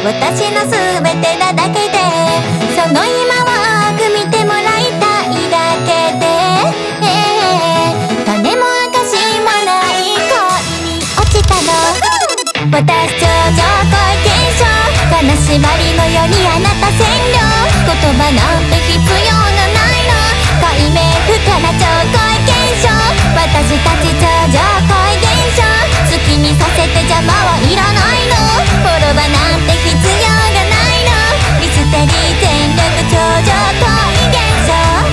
私の全てなだけで、その今を見てもらいたいだけで、種も証もない恋に落ちたの。私頂上恋現象、金縛りのようにあなた占領、言葉なんて必要がないの。解明不可な超恋現象、私たち頂上恋現象、好きにさせて邪魔はいらないの。滅ばなんて必要がないの。ミステリー全力頂上恋現象。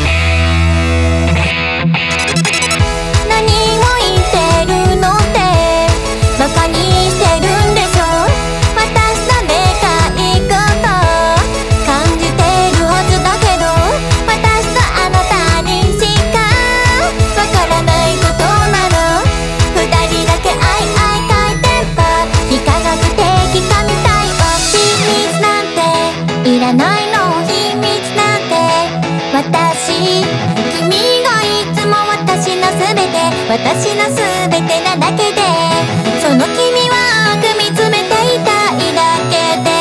何を言ってるのってバカにしてるんでしょ。私のでかいこと感じてるはずだけど、私とあなたにしかわからないことなの。二人だけ愛回転波、非科学的神対応。秘密なんていらないの、秘密なんて私。君がいつも私の全て、私の全てなだけで、その君は見つめていたいだけで、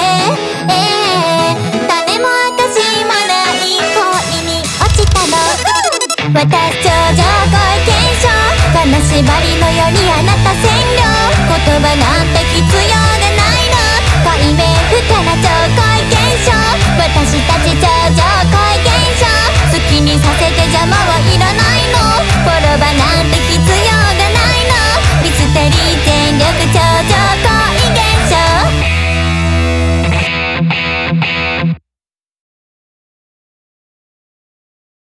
種も証もない恋に落ちたの。私頂上恋現象、金縛りのようにあなた